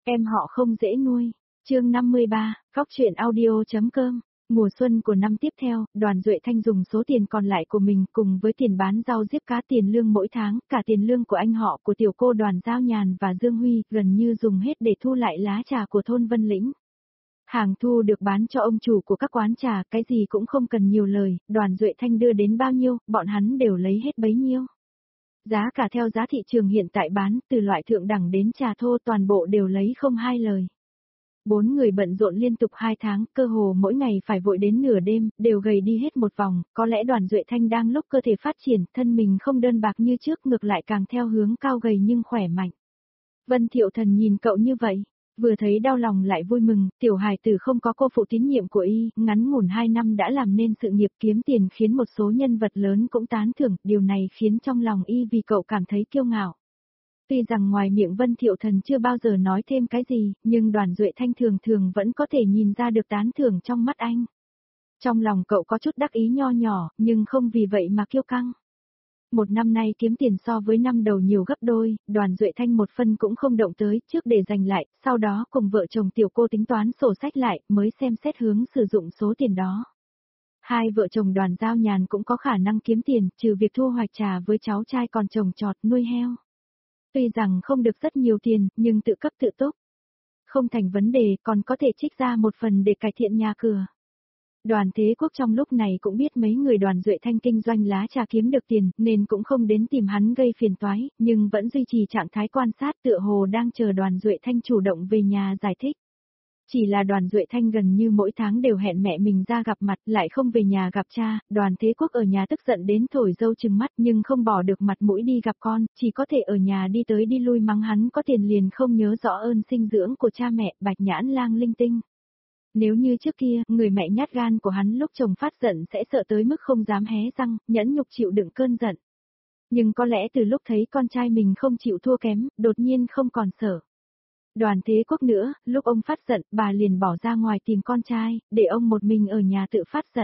Em họ không dễ nuôi. Chương 53, Góc truyện audio.com. Mùa xuân của năm tiếp theo, Đoàn Duệ Thanh dùng số tiền còn lại của mình cùng với tiền bán rau diếp cá tiền lương mỗi tháng, cả tiền lương của anh họ của tiểu cô Đoàn Giao Nhàn và Dương Huy, gần như dùng hết để thu lại lá trà của thôn Vân Lĩnh. Hàng thu được bán cho ông chủ của các quán trà, cái gì cũng không cần nhiều lời, Đoàn Duệ Thanh đưa đến bao nhiêu, bọn hắn đều lấy hết bấy nhiêu. Giá cả theo giá thị trường hiện tại bán, từ loại thượng đẳng đến trà thô toàn bộ đều lấy không hai lời. 4 người bận rộn liên tục 2 tháng, cơ hồ mỗi ngày phải vội đến nửa đêm, đều gầy đi hết một vòng, có lẽ Đoàn Duệ Thanh đang lúc cơ thể phát triển, thân mình không đơn bạc như trước, ngược lại càng theo hướng cao gầy nhưng khỏe mạnh. Vân Thiệu Thần nhìn cậu như vậy, vừa thấy đau lòng lại vui mừng, tiểu hài tử không có cô phụ tín nhiệm của y, ngắn ngủn 2 năm đã làm nên sự nghiệp kiếm tiền khiến một số nhân vật lớn cũng tán thưởng, điều này khiến trong lòng y vì cậu cảm thấy kiêu ngạo. Tuy rằng ngoài miệng Vân Thiệu Thần chưa bao giờ nói thêm cái gì, nhưng Đoàn Duệ Thanh thường thường vẫn có thể nhìn ra được tán thưởng trong mắt anh. Trong lòng cậu có chút đắc ý nho nhỏ, nhưng không vì vậy mà kiêu căng. Một năm nay kiếm tiền so với năm đầu nhiều gấp đôi, Đoàn Duệ Thanh một phân cũng không động tới, trước để dành lại, sau đó cùng vợ chồng tiểu cô tính toán sổ sách lại, mới xem xét hướng sử dụng số tiền đó. Hai vợ chồng Đoàn Giao Nhàn cũng có khả năng kiếm tiền, trừ việc thu hoạch trà với cháu trai còn trồng trọt nuôi heo. Tuy rằng không được rất nhiều tiền, nhưng tự cấp tự túc. Không thành vấn đề, còn có thể trích ra một phần để cải thiện nhà cửa. Đoàn Thế Quốc trong lúc này cũng biết mấy người Đoàn Duệ Thanh kinh doanh lá trà kiếm được tiền, nên cũng không đến tìm hắn gây phiền toái, nhưng vẫn duy trì trạng thái quan sát tựa hồ đang chờ Đoàn Duệ Thanh chủ động về nhà giải thích. Chỉ là Đoàn Duệ Thanh gần như mỗi tháng đều hẹn mẹ mình ra gặp mặt, lại không về nhà gặp cha, Đoàn Thế Quốc ở nhà tức giận đến thổi dâu trừng mắt nhưng không bỏ được mặt mũi đi gặp con, chỉ có thể ở nhà đi tới đi lui mắng hắn có tiền liền không nhớ rõ ơn sinh dưỡng của cha mẹ, bạch nhãn lang linh tinh. Nếu như trước kia, người mẹ nhát gan của hắn lúc chồng phát giận sẽ sợ tới mức không dám hé răng, nhẫn nhục chịu đựng cơn giận. Nhưng có lẽ từ lúc thấy con trai mình không chịu thua kém, đột nhiên không còn sợ. Đoàn Thế Quốc nữa, lúc ông phát giận, bà liền bỏ ra ngoài tìm con trai, để ông một mình ở nhà tự phát giận.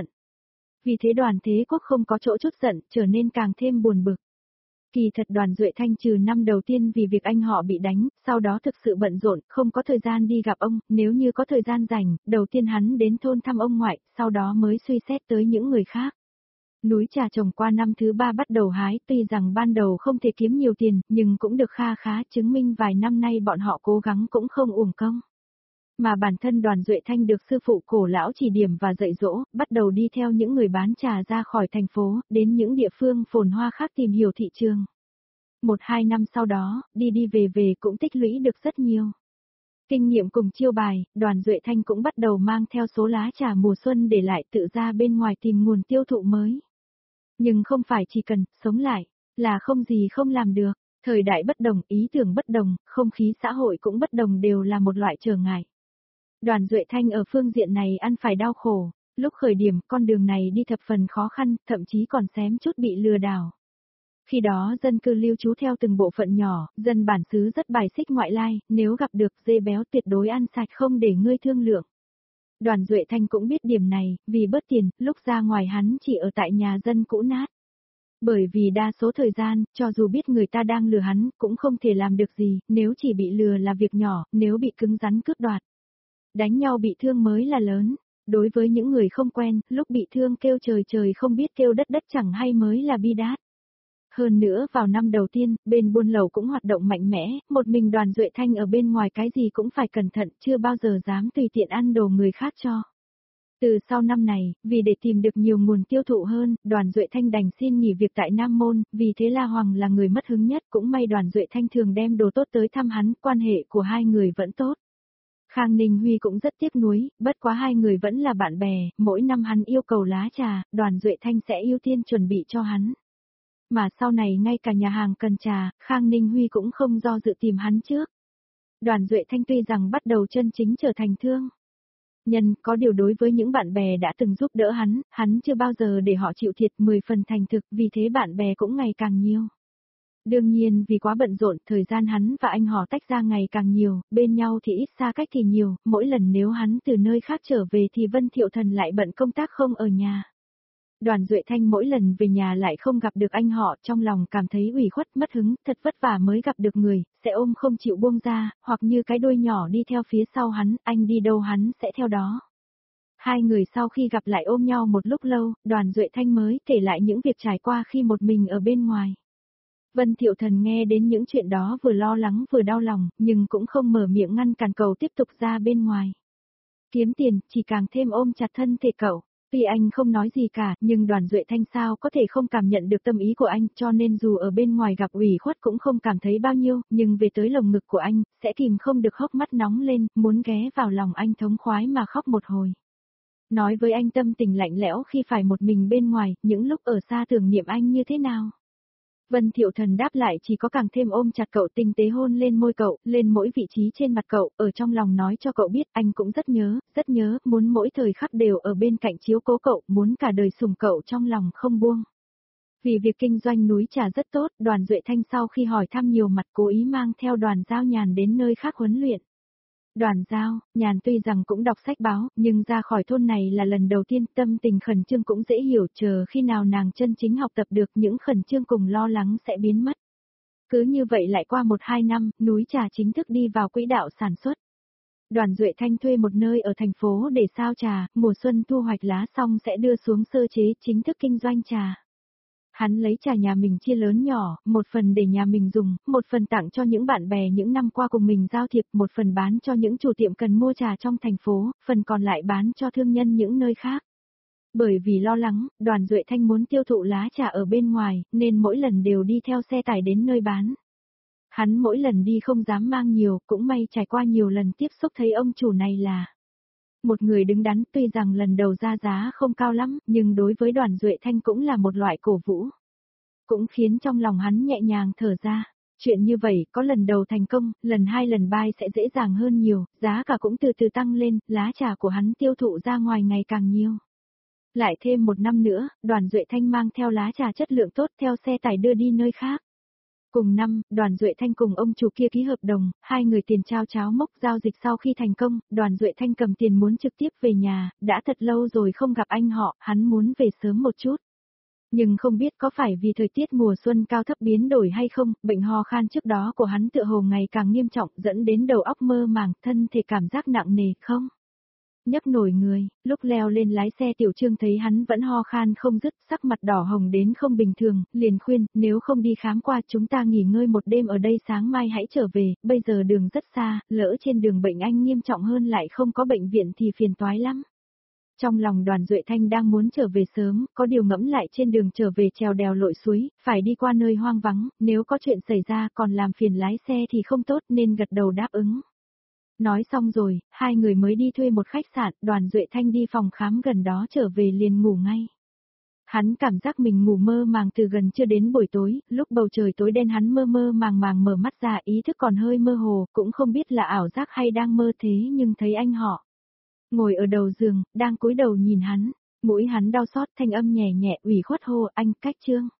Vì thế Đoàn Thế Quốc không có chỗ chút giận, trở nên càng thêm buồn bực. Kỳ thật Đoàn Duệ Thanh trừ năm đầu tiên vì việc anh họ bị đánh, sau đó thực sự bận rộn, không có thời gian đi gặp ông, nếu như có thời gian rảnh, đầu tiên hắn đến thôn thăm ông ngoại, sau đó mới suy xét tới những người khác. Núi trà trồng qua năm thứ 3 bắt đầu hái, tuy rằng ban đầu không thể kiếm nhiều tiền, nhưng cũng được kha khá, chứng minh vài năm nay bọn họ cố gắng cũng không uổng công. Mà bản thân Đoàn Duệ Thanh được sư phụ cổ lão chỉ điểm và dạy dỗ, bắt đầu đi theo những người bán trà ra khỏi thành phố, đến những địa phương phồn hoa khác tìm hiểu thị trường. 1-2 năm sau đó, đi đi về về cũng tích lũy được rất nhiều. Kinh nghiệm cùng chiêu bài, Đoàn Duệ Thanh cũng bắt đầu mang theo số lá trà mùa xuân để lại tự ra bên ngoài tìm nguồn tiêu thụ mới. Nhưng không phải chỉ cần sống lại, là không gì không làm được. Thời đại bất đồng, ý tưởng bất đồng, không khí xã hội cũng bất đồng đều là một loại trở ngại. Đoàn Duệ Thanh ở phương diện này ăn phải đau khổ, lúc khởi điểm con đường này đi thập phần khó khăn, thậm chí còn xém chút bị lừa đảo. Khi đó dân cư lưu trú theo từng bộ phận nhỏ, dân bản xứ rất bài xích ngoại lai, nếu gặp được dê béo tuyệt đối ăn sạch không để ngươi thương lượng. Đoàn Duệ Thanh cũng biết điểm này, vì bớt tiền, lúc ra ngoài hắn chỉ ở tại nhà dân cũ nát. Bởi vì đa số thời gian, cho dù biết người ta đang lừa hắn, cũng không thể làm được gì, nếu chỉ bị lừa là việc nhỏ, nếu bị cứng rắn cướp đoạt. Đánh nhau bị thương mới là lớn. Đối với những người không quen, lúc bị thương kêu trời trời không biết kêu đất đất chẳng hay mới là bi đát. Hơn nữa vào năm đầu tiên, bên buôn lậu cũng hoạt động mạnh mẽ, một mình Đoàn Duệ Thanh ở bên ngoài cái gì cũng phải cẩn thận, chưa bao giờ dám tùy tiện ăn đồ người khác cho. Từ sau năm này, vì để tìm được nhiều nguồn tiêu thụ hơn, Đoàn Duệ Thanh đành xin nghỉ việc tại Nam Môn, vì thế La Hoàng là người mất hứng nhất, cũng may Đoàn Duệ Thanh thường đem đồ tốt tới thăm hắn, quan hệ của hai người vẫn tốt. Khang Ninh Huy cũng rất tiếc nuối, bất quá hai người vẫn là bạn bè, mỗi năm hắn yêu cầu lá trà, Đoàn Duệ Thanh sẽ ưu tiên chuẩn bị cho hắn. Mà sau này ngay cả nhà hàng cần trà, Khang Ninh Huy cũng không do dự tìm hắn trước. Đoàn Duệ Thanh tuy rằng bắt đầu chân chính trở thành thương nhân, có điều đối với những bạn bè đã từng giúp đỡ hắn chưa bao giờ để họ chịu thiệt 10 phần thành thực, vì thế bạn bè cũng ngày càng nhiều. Đương nhiên vì quá bận rộn, thời gian hắn và anh họ tách ra ngày càng nhiều, bên nhau thì ít xa cách thì nhiều, mỗi lần nếu hắn từ nơi khác trở về thì Vân Thiệu Thần lại bận công tác không ở nhà. Đoàn Duệ Thanh mỗi lần về nhà lại không gặp được anh họ, trong lòng cảm thấy ủy khuất mất hứng, thật vất vả mới gặp được người, sẽ ôm không chịu buông ra, hoặc như cái đuôi nhỏ đi theo phía sau hắn, anh đi đâu hắn sẽ theo đó. Hai người sau khi gặp lại ôm nhau một lúc lâu, Đoàn Duệ Thanh mới kể lại những việc trải qua khi một mình ở bên ngoài. Vân Thiệu Thần nghe đến những chuyện đó vừa lo lắng vừa đau lòng, nhưng cũng không mở miệng ngăn cản cậu tiếp tục ra bên ngoài. Kiếm tiền, chỉ càng thêm ôm chặt thân thể cậu. Tuy anh không nói gì cả, nhưng Đoàn Duệ Thanh sao có thể không cảm nhận được tâm ý của anh, cho nên dù ở bên ngoài gặp ủy khuất cũng không cảm thấy bao nhiêu, nhưng về tới lồng ngực của anh, sẽ kìm không được hốc mắt nóng lên, muốn ghé vào lòng anh thống khoái mà khóc một hồi. Nói với anh tâm tình lạnh lẽo khi phải một mình bên ngoài, những lúc ở xa tưởng niệm anh như thế nào. Vân Thiệu Thần đáp lại chỉ có càng thêm ôm chặt cậu, tinh tế hôn lên môi cậu, lên mỗi vị trí trên mặt cậu, ở trong lòng nói cho cậu biết anh cũng rất nhớ, muốn mỗi thời khắc đều ở bên cạnh chiếu cố cậu, muốn cả đời sủng cậu trong lòng không buông. Vì việc kinh doanh núi trà rất tốt, Đoàn Duệ Thanh sau khi hỏi thăm nhiều mặt cố ý mang theo Đoàn Giao Nhàn đến nơi khác huấn luyện. Đoàn Giao, Nhàn tuy rằng cũng đọc sách báo, nhưng ra khỏi thôn này là lần đầu tiên, tâm tình khẩn trương cũng dễ hiểu, chờ khi nào nàng chân chính học tập được những khẩn trương cùng lo lắng sẽ biến mất. Cứ như vậy lại qua 1-2 năm, núi trà chính thức đi vào quỹ đạo sản xuất. Đoàn Duệ Thanh thuê một nơi ở thành phố để sao trà, mùa xuân thu hoạch lá xong sẽ đưa xuống sơ chế chính thức kinh doanh trà. Hắn lấy trà nhà mình chia lớn nhỏ, một phần để nhà mình dùng, một phần tặng cho những bạn bè những năm qua cùng mình giao thiệp, một phần bán cho những chủ tiệm cần mua trà trong thành phố, phần còn lại bán cho thương nhân những nơi khác. Bởi vì lo lắng, Đoàn Duệ Thanh muốn tiêu thụ lá trà ở bên ngoài, nên mỗi lần đều đi theo xe tải đến nơi bán. Hắn mỗi lần đi không dám mang nhiều, cũng may trải qua nhiều lần tiếp xúc thấy ông chủ này là một người đứng đắn, tuy rằng lần đầu ra giá không cao lắm, nhưng đối với Đoàn Duệ Thanh cũng là một loại cổ vũ. Cũng khiến trong lòng hắn nhẹ nhàng thở ra. Chuyện như vậy, có lần đầu thành công, lần 2 lần 3 sẽ dễ dàng hơn nhiều, giá cả cũng từ từ tăng lên, lá trà của hắn tiêu thụ ra ngoài ngày càng nhiều. Lại thêm 1 năm nữa, Đoàn Duệ Thanh mang theo lá trà chất lượng tốt theo xe tải đưa đi nơi khác. Cùng năm, Đoàn Duệ Thanh cùng ông chủ kia ký hợp đồng, hai người tiền trao cháo mốc giao dịch sau khi thành công, Đoàn Duệ Thanh cầm tiền muốn trực tiếp về nhà, đã thật lâu rồi không gặp anh họ, hắn muốn về sớm một chút. Nhưng không biết có phải vì thời tiết mùa xuân cao thấp biến đổi hay không, bệnh ho khan trước đó của hắn tựa hồ ngày càng nghiêm trọng dẫn đến đầu óc mơ màng, thân thể cảm giác nặng nề không? Nhấc nổi người, lúc leo lên lái xe Tiểu Trương thấy hắn vẫn ho khan không dứt, sắc mặt đỏ hồng đến không bình thường, liền khuyên, nếu không đi khám qua chúng ta nghỉ ngơi một đêm ở đây sáng mai hãy trở về, bây giờ đường rất xa, lỡ trên đường bệnh anh nghiêm trọng hơn lại không có bệnh viện thì phiền toái lắm. Trong lòng Đoàn Duệ Thanh đang muốn trở về sớm, có điều ngẫm lại trên đường trở về trèo đèo lội suối, phải đi qua nơi hoang vắng, nếu có chuyện xảy ra còn làm phiền lái xe thì không tốt nên gật đầu đáp ứng. Nói xong rồi, hai người mới đi thuê một khách sạn, Đoàn Duệ Thanh đi phòng khám gần đó trở về liền ngủ ngay. Hắn cảm giác mình ngủ mơ màng từ gần trưa đến buổi tối, lúc bầu trời tối đen hắn mơ mơ màng màng mở mắt ra, ý thức còn hơi mơ hồ, cũng không biết là ảo giác hay đang mơ thế nhưng thấy anh họ ngồi ở đầu giường, đang cúi đầu nhìn hắn, mũi hắn đau xót, thanh âm nhẹ nhẹ ủy khuất hô, anh, Cách Trương.